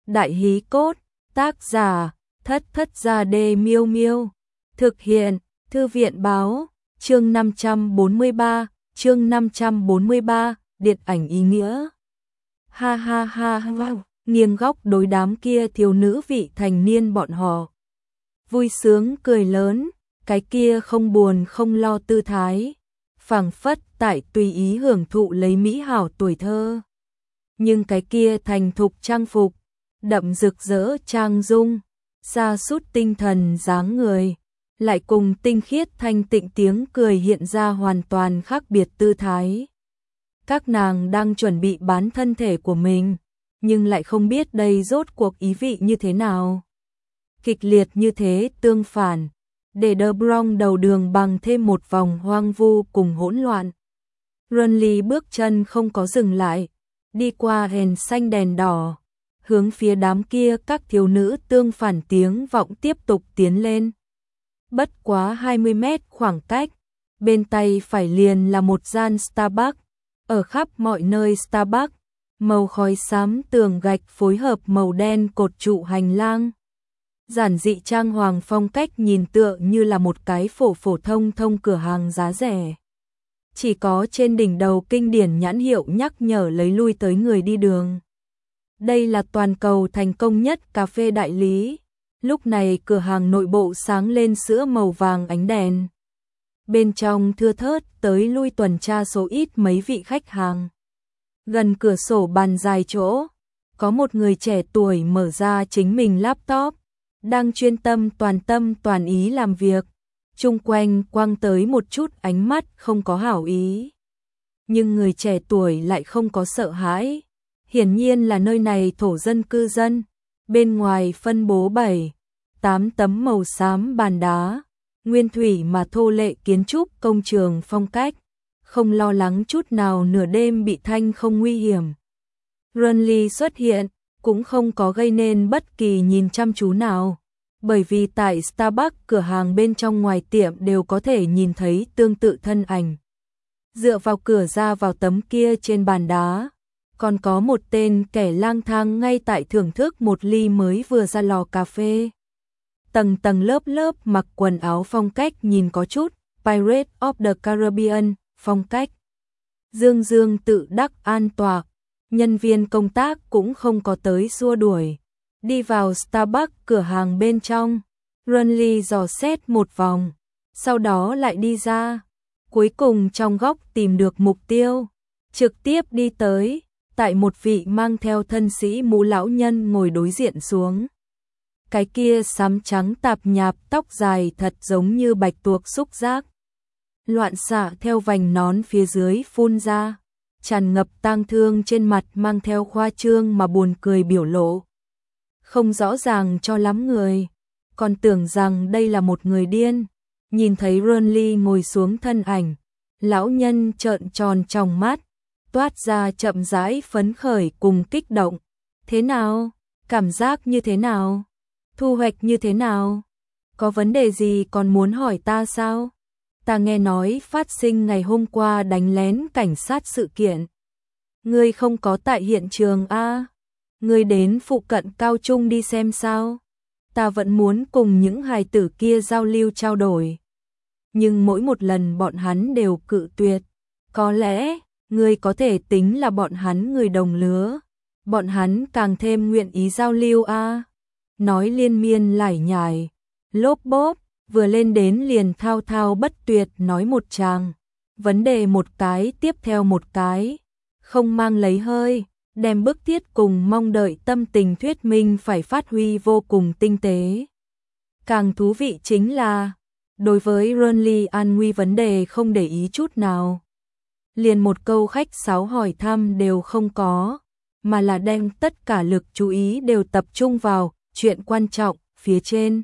Đại hí cốt, tác giả, Thất Thất Gia Đê Miêu Miêu. Thực hiện, Thư viện báo, chương 543, điện ảnh ý nghĩa. Ha ha ha ha, nghiêng góc đối đám kia thiếu nữ vị thành niên bọn họ. Vui sướng cười lớn, cái kia không buồn không lo tư thái, phảng phất tại tùy ý hưởng thụ lấy mỹ hảo tuổi thơ. Nhưng cái kia thành thục trang phục, đậm rực rỡ trang dung, sa sút tinh thần dáng người, lại cùng tinh khiết thanh tịnh tiếng cười hiện ra hoàn toàn khác biệt tư thái. Các nàng đang chuẩn bị bán thân thể của mình, nhưng lại không biết đây rốt cuộc ý vị như thế nào. Kịch liệt như thế tương phản, để De Bruyne đầu đường bằng thêm một vòng hoang vu cùng hỗn loạn. Runley bước chân không có dừng lại, đi qua đèn xanh đèn đỏ, hướng phía đám kia các thiếu nữ tương phản tiếng vọng tiếp tục tiến lên. Bất quá 20 mét khoảng cách, bên tay phải liền là một gian Starbucks, ở khắp mọi nơi Starbucks, màu khói xám tường gạch phối hợp màu đen cột trụ hành lang. Giản dị trang hoàng phong cách nhìn tựa như là một cái phổ thông cửa hàng giá rẻ. Chỉ có trên đỉnh đầu kinh điển nhãn hiệu nhắc nhở lấy lui tới người đi đường. Đây là toàn cầu thành công nhất cà phê đại lý. Lúc này cửa hàng nội bộ sáng lên sữa màu vàng ánh đèn. Bên trong thưa thớt tới lui tuần tra số ít mấy vị khách hàng. Gần cửa sổ bàn dài chỗ, có một người trẻ tuổi mở ra chính mình laptop, đang chuyên tâm toàn ý làm việc. Chung quanh quăng tới một chút ánh mắt không có hảo ý. Nhưng người trẻ tuổi lại không có sợ hãi. Hiển nhiên là nơi này thổ dân cư dân. Bên ngoài phân bố 7-8 tấm màu xám bàn đá, nguyên thủy mà thô lệ kiến trúc công trường phong cách, không lo lắng chút nào nửa đêm bị thanh không nguy hiểm. Runley xuất hiện, cũng không có gây nên bất kỳ nhìn chăm chú nào, bởi vì tại Starbucks cửa hàng bên trong ngoài tiệm đều có thể nhìn thấy tương tự thân ảnh. Dựa vào cửa ra vào tấm kia trên bàn đá, còn có một tên kẻ lang thang ngay tại thưởng thức một ly mới vừa ra lò cà phê. Tầng lớp mặc quần áo phong cách nhìn có chút Pirates of the Caribbean phong cách. Dương tự đắc an tọa, nhân viên công tác cũng không có tới xua đuổi. Đi vào Starbucks cửa hàng bên trong, Runley dò xét một vòng, sau đó lại đi ra. Cuối cùng trong góc tìm được mục tiêu, trực tiếp đi tới, tại một vị mang theo thân sĩ mũ lão nhân ngồi đối diện xuống. Cái kia xám trắng tạp nhạp tóc dài thật giống như bạch tuộc xúc giác. Loạn xạ theo vành nón phía dưới phun ra, tràn ngập tang thương trên mặt mang theo khoa trương mà buồn cười biểu lộ. Không rõ ràng cho lắm người, còn tưởng rằng đây là một người điên. Nhìn thấy Runley ngồi xuống thân ảnh, lão nhân trợn tròn tròng mắt, toát ra chậm rãi phấn khởi cùng kích động. Thế nào? Cảm giác như thế nào? Thu hoạch như thế nào? Có vấn đề gì còn muốn hỏi ta sao? Ta nghe nói phát sinh ngày hôm qua đánh lén cảnh sát sự kiện. Ngươi không có tại hiện trường a? Ngươi đến phụ cận cao trung đi xem sao? Ta vẫn muốn cùng những hài tử kia giao lưu trao đổi. Nhưng mỗi một lần bọn hắn đều cự tuyệt. Có lẽ, ngươi có thể tính là bọn hắn người đồng lứa. Bọn hắn càng thêm nguyện ý giao lưu a. Nói liên miên lải nhải, lốp bốp, vừa lên đến liền thao thao bất tuyệt nói một tràng. Vấn đề một cái tiếp theo một cái, không mang lấy hơi, đem bức thiết cùng mong đợi tâm tình thuyết minh phải phát huy vô cùng tinh tế. Càng thú vị chính là, đối với Runley an nguy vấn đề không để ý chút nào. Liền một câu khách sáo hỏi thăm đều không có, mà là đem tất cả lực chú ý đều tập trung vào chuyện quan trọng phía trên.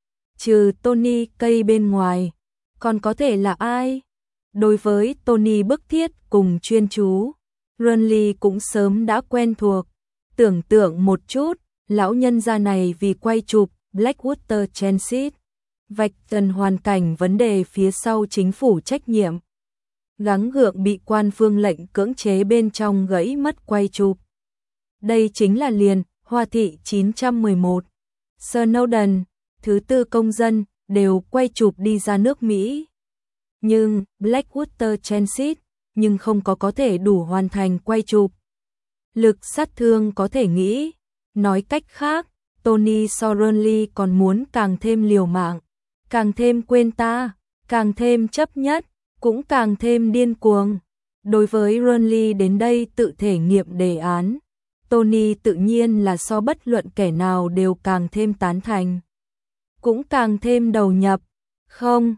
Trừ Tony cây bên ngoài, còn có thể là ai? Đối với Tony bức thiết cùng chuyên chú, Runley cũng sớm đã quen thuộc. Tưởng tượng một chút, lão nhân gia này vì quay chụp Blackwater Transit, vạch trần hoàn cảnh vấn đề phía sau chính phủ trách nhiệm. Gắng gượng bị quan phương lệnh cưỡng chế bên trong gãy mất quay chụp. Đây chính là liền Hoa thị 911, Snowden, thứ tư công dân, đều quay chụp đi ra nước Mỹ. Nhưng Blackwater Transit, nhưng không có thể đủ hoàn thành quay chụp. Lực sát thương có thể nghĩ, nói cách khác, Tony Sorenly còn muốn càng thêm liều mạng, càng thêm quên ta, càng thêm chấp nhất, cũng càng thêm điên cuồng. Đối với Renly đến đây tự thể nghiệm đề án, Tony tự nhiên là so bất luận kẻ nào đều càng thêm tán thành, cũng càng thêm đầu nhập. Không,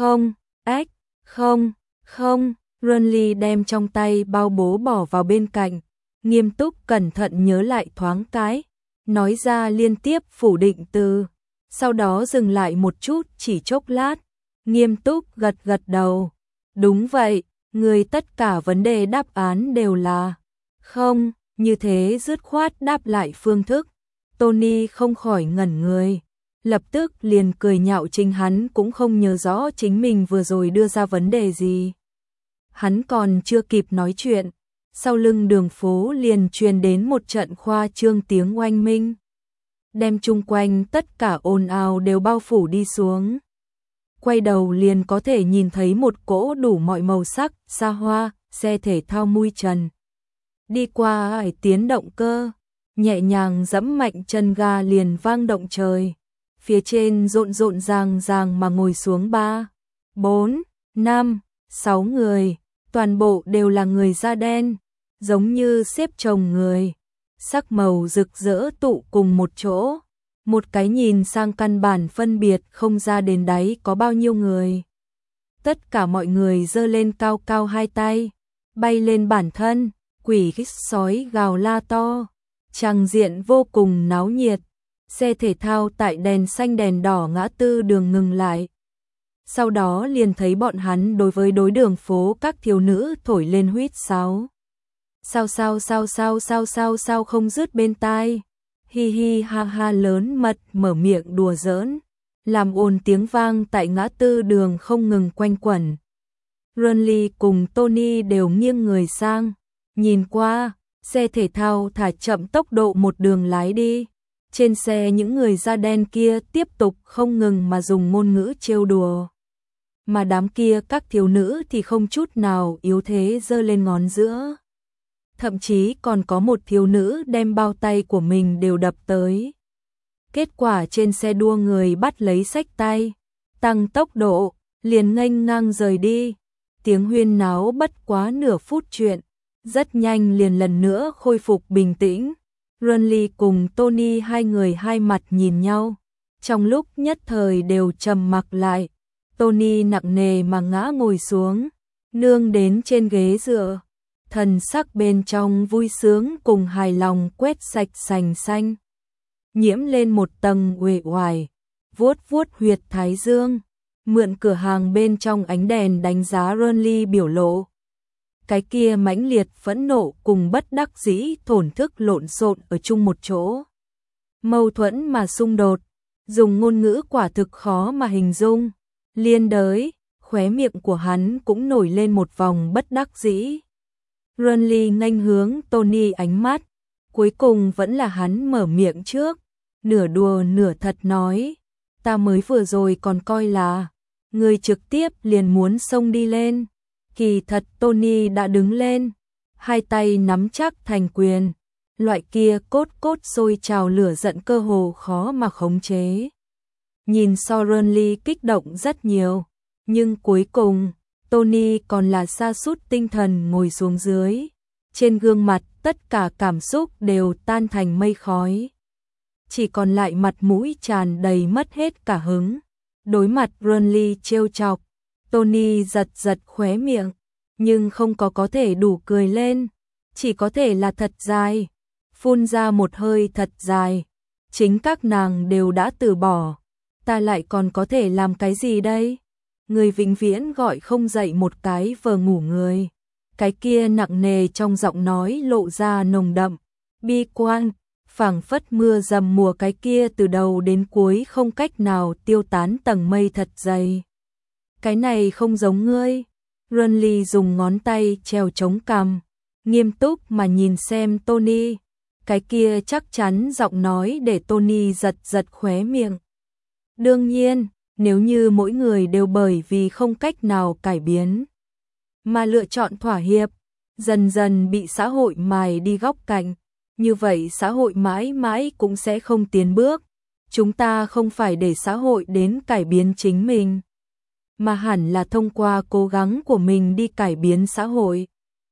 không, Renly đem trong tay bao bố bỏ vào bên cạnh, nghiêm túc cẩn thận nhớ lại thoáng cái, nói ra liên tiếp phủ định từ, sau đó dừng lại một chút chỉ chốc lát, nghiêm túc gật gật đầu. Đúng vậy, người tất cả vấn đề đáp án đều là không, như thế dứt khoát đáp lại phương thức. Tony không khỏi ngẩn người, lập tức liền cười nhạo chính hắn cũng không nhớ rõ chính mình vừa rồi đưa ra vấn đề gì. Hắn còn chưa kịp nói chuyện, sau lưng đường phố liền truyền đến một trận khoa trương tiếng oanh minh, đem chung quanh tất cả ồn ào đều bao phủ đi xuống. Quay đầu liền có thể nhìn thấy một cỗ đủ mọi màu sắc, xa hoa, xe thể thao mui trần. Đi qua ải tiến động cơ, nhẹ nhàng giẫm mạnh chân ga liền vang động trời. Phía trên rộn rộn ràng mà ngồi xuống 3, 4, 5, 6 người, toàn bộ đều là người da đen, giống như xếp chồng người, sắc màu rực rỡ tụ cùng một chỗ. Một cái nhìn sang căn bản phân biệt không ra đến đáy có bao nhiêu người. Tất cả mọi người giơ lên cao cao hai tay, bay lên bản thân, quỷ khích sói gào la to. Tràng diện vô cùng náo nhiệt. Xe thể thao tại đèn xanh đèn đỏ ngã tư đường ngừng lại. Sau đó liền thấy bọn hắn đối với đối đường phố các thiếu nữ thổi lên huýt sáo. Sao không dứt bên tai. Hi hi ha ha lớn mật mở miệng đùa giỡn, làm ồn tiếng vang tại ngã tư đường không ngừng quanh quẩn. Renly cùng Tony đều nghiêng người sang, nhìn qua, xe thể thao thả chậm tốc độ một đường lái đi. Trên xe những người da đen kia tiếp tục không ngừng mà dùng ngôn ngữ trêu đùa. Mà đám kia các thiếu nữ thì không chút nào yếu thế giơ lên ngón giữa. Thậm chí còn có một thiếu nữ đem bao tay của mình đều đập tới. Kết quả trên xe đua người bắt lấy xách tay, tăng tốc độ, liền nghênh ngang rời đi. Tiếng huyên náo bất quá nửa phút chuyện, rất nhanh liền lần nữa khôi phục bình tĩnh. Renly cùng Tony hai người hai mặt nhìn nhau, trong lúc nhất thời đều trầm mặc lại. Tony nặng nề mà ngã ngồi xuống, nương đến trên ghế dựa. Thần sắc bên trong vui sướng cùng hài lòng quét sạch sành xanh, nhiễm lên một tầng uể oải, vuốt vuốt huyệt thái dương, mượn cửa hàng bên trong ánh đèn đánh giá Renly biểu lộ. Cái kia mãnh liệt phẫn nộ cùng bất đắc dĩ thổn thức lộn xộn ở chung một chỗ. Mâu thuẫn mà xung đột, dùng ngôn ngữ quả thực khó mà hình dung. Liên đới, khóe miệng của hắn cũng nổi lên một vòng bất đắc dĩ. Renly nghênh hướng Tony ánh mắt, cuối cùng vẫn là hắn mở miệng trước, nửa đùa nửa thật nói, ta mới vừa rồi còn coi là người trực tiếp liền muốn xông đi lên. Kỳ thật Tony đã đứng lên, hai tay nắm chắc thành quyền, loại kia cốt sôi trào lửa giận cơ hồ khó mà khống chế. Nhìn Renly kích động rất nhiều, nhưng cuối cùng Tony còn là sa sút tinh thần ngồi xuống dưới. Trên gương mặt tất cả cảm xúc đều tan thành mây khói. Chỉ còn lại mặt mũi tràn đầy mất hết cả hứng. Đối mặt Renly trêu chọc, Tony giật khóe miệng, nhưng không có thể đủ cười lên, chỉ có thể là thật dài, phun ra một hơi thật dài. Chính các nàng đều đã từ bỏ, ta lại còn có thể làm cái gì đây? Người vĩnh viễn gọi không dậy một cái vờ ngủ người. Cái kia nặng nề trong giọng nói lộ ra nồng đậm, bi quan, phảng phất mưa dầm mùa cái kia từ đầu đến cuối không cách nào tiêu tán tầng mây thật dày. Cái này không giống ngươi. Renly dùng ngón tay treo chống cằm, nghiêm túc mà nhìn xem Tony. Cái kia chắc chắn giọng nói để Tony giật giật khóe miệng. Đương nhiên, nếu như mỗi người đều bởi vì không cách nào cải biến mà lựa chọn thỏa hiệp, dần dần bị xã hội mài đi góc cạnh, như vậy xã hội mãi mãi cũng sẽ không tiến bước. Chúng ta không phải để xã hội đến cải biến chính mình, mà hẳn là thông qua cố gắng của mình đi cải biến xã hội.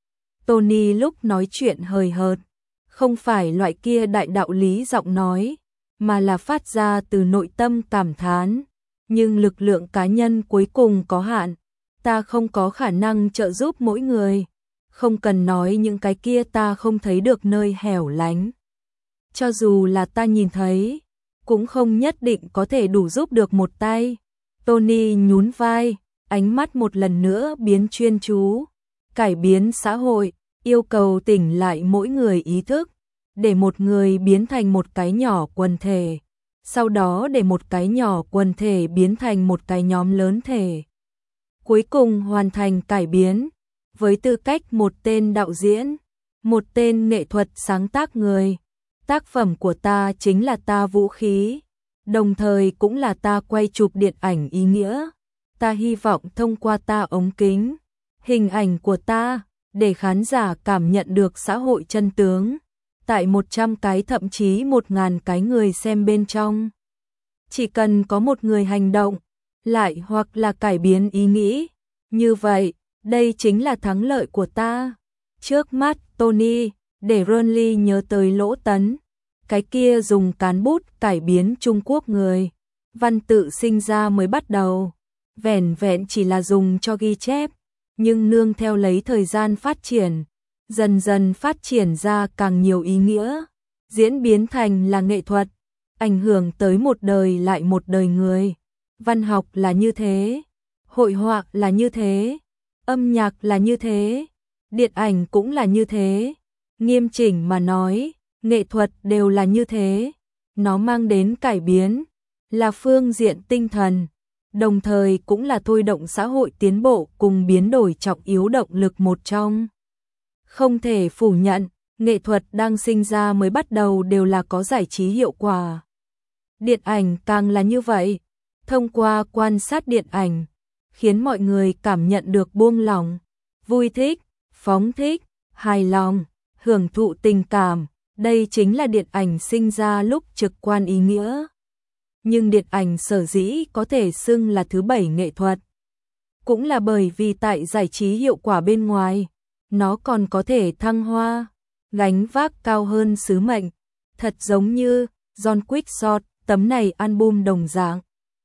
Tony lúc nói chuyện hời hợt, không phải loại kia đại đạo lý giọng nói, mà là phát ra từ nội tâm cảm thán. Nhưng lực lượng cá nhân cuối cùng có hạn, ta không có khả năng trợ giúp mỗi người. Không cần nói những cái kia ta không thấy được nơi hẻo lánh. Cho dù là ta nhìn thấy, cũng không nhất định có thể đủ giúp được một tay. Tony nhún vai, ánh mắt một lần nữa biến chuyên chú. Cải biến xã hội, yêu cầu tỉnh lại mỗi người ý thức, để một người biến thành một cái nhỏ quần thể, sau đó để một cái nhỏ quần thể biến thành một cái nhóm lớn thể. Cuối cùng hoàn thành cải biến, với tư cách một tên đạo diễn, một tên nghệ thuật sáng tác người. Tác phẩm của ta chính là ta vũ khí, đồng thời cũng là ta quay chụp điện ảnh ý nghĩa. Ta hy vọng thông qua ta ống kính, hình ảnh của ta, để khán giả cảm nhận được xã hội chân tướng, tại 100 cái thậm chí 1000 cái người xem bên trong. Chỉ cần có một người hành động, lại hoặc là cải biến ý nghĩ, như vậy, đây chính là thắng lợi của ta. Trước mắt, Tony, để Ronly nhớ tới Lỗ Tấn, cái kia dùng cán bút cải biến Trung Quốc người. Văn tự sinh ra mới bắt đầu, vẻn vẹn chỉ là dùng cho ghi chép, nhưng nương theo lấy thời gian phát triển, dần dần phát triển ra càng nhiều ý nghĩa, diễn biến thành là nghệ thuật, ảnh hưởng tới một đời lại một đời người. Văn học là như thế, hội họa là như thế, âm nhạc là như thế, điện ảnh cũng là như thế. Nghiêm chỉnh mà nói, nghệ thuật đều là như thế. Nó mang đến cải biến, là phương diện tinh thần, đồng thời cũng là thôi động xã hội tiến bộ cùng biến đổi trọng yếu động lực một trong. Không thể phủ nhận, nghệ thuật đang sinh ra mới bắt đầu đều là có giải trí hiệu quả. Điện ảnh càng là như vậy, thông qua quan sát điện ảnh, khiến mọi người cảm nhận được buông lỏng, vui thích, phóng thích, hài lòng, hưởng thụ tình cảm. Đây chính là điện ảnh sinh ra lúc trực quan ý nghĩa. Nhưng điện ảnh sở dĩ có thể xưng là thứ 7 nghệ thuật, cũng là bởi vì tại giải trí hiệu quả bên ngoài, nó còn có thể thăng hoa, gánh vác cao hơn sứ mệnh, thật giống như John Quick tấm này album đồng dạng.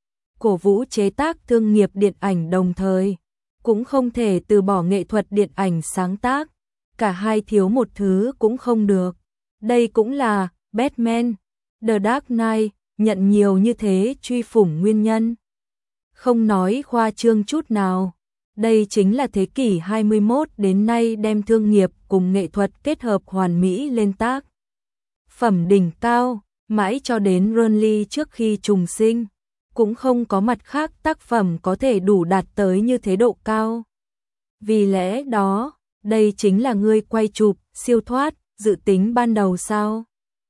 Cổ vũ chế tác thương nghiệp điện ảnh đồng thời, cũng không thể từ bỏ nghệ thuật điện ảnh sáng tác, cả hai thiếu một thứ cũng không được. Đây cũng là Batman, The Dark Knight nhận nhiều như thế truy phủng nguyên nhân. Không nói khoa trương chút nào, đây chính là thế kỷ 21 đến nay đem thương nghiệp cùng nghệ thuật kết hợp hoàn mỹ lên tác phẩm đỉnh cao, mãi cho đến Ronly trước khi trùng sinh, cũng không có mặt khác tác phẩm có thể đủ đạt tới như thế độ cao. Vì lẽ đó, đây chính là ngươi quay chụp, siêu thoát, dự tính ban đầu sao?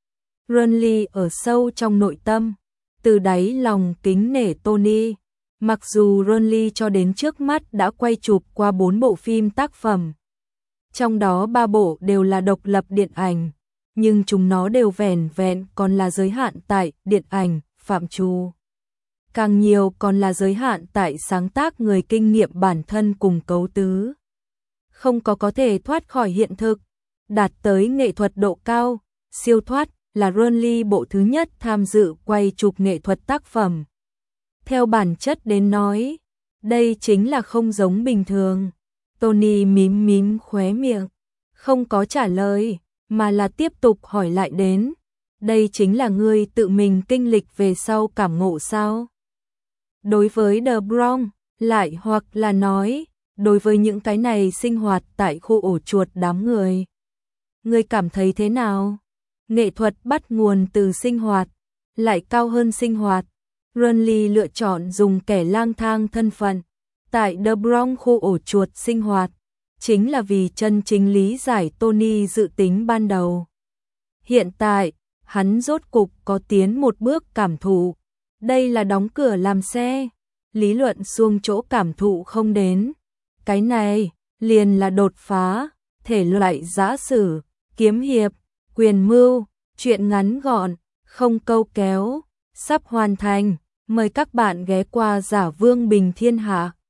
Ronly ở sâu trong nội tâm, từ đáy lòng kính nể Tony. Mặc dù Ronly cho đến trước mắt đã quay chụp qua 4 bộ phim tác phẩm, trong đó 3 bộ đều là độc lập điện ảnh, nhưng chúng nó đều vẻn vẹn còn là giới hạn tại điện ảnh, phạm trù. Càng nhiều còn là giới hạn tại sáng tác người kinh nghiệm bản thân cùng cấu tứ. Không có thể thoát khỏi hiện thực, đạt tới nghệ thuật độ cao, siêu thoát là Ronly bộ thứ nhất tham dự quay chụp nghệ thuật tác phẩm. Theo bản chất đến nói, đây chính là không giống bình thường. Tony mím mím khóe miệng, không có trả lời, mà là tiếp tục hỏi lại đến. Đây chính là ngươi tự mình kinh lịch về sau cảm ngộ sao? Đối với The Bronx, lại hoặc là nói, đối với những cái này sinh hoạt tại khu ổ chuột đám người. Ngươi cảm thấy thế nào? Nghệ thuật bắt nguồn từ sinh hoạt, lại cao hơn sinh hoạt. Ronly lựa chọn dùng kẻ lang thang thân phận tại The Bronx khu ổ chuột sinh hoạt, chính là vì chân chính lý giải Tony dự tính ban đầu. Hiện tại, hắn rốt cục có tiến một bước cảm thụ. Đây là đóng cửa làm xe. Lý luận xuông chỗ cảm thụ không đến. Cái này, liền là đột phá, thể loại giã sử, kiếm hiệp, quyền mưu, chuyện ngắn gọn, không câu kéo, sắp hoàn thành. Mời các bạn ghé qua Giả Vương Bình Thiên Hạ.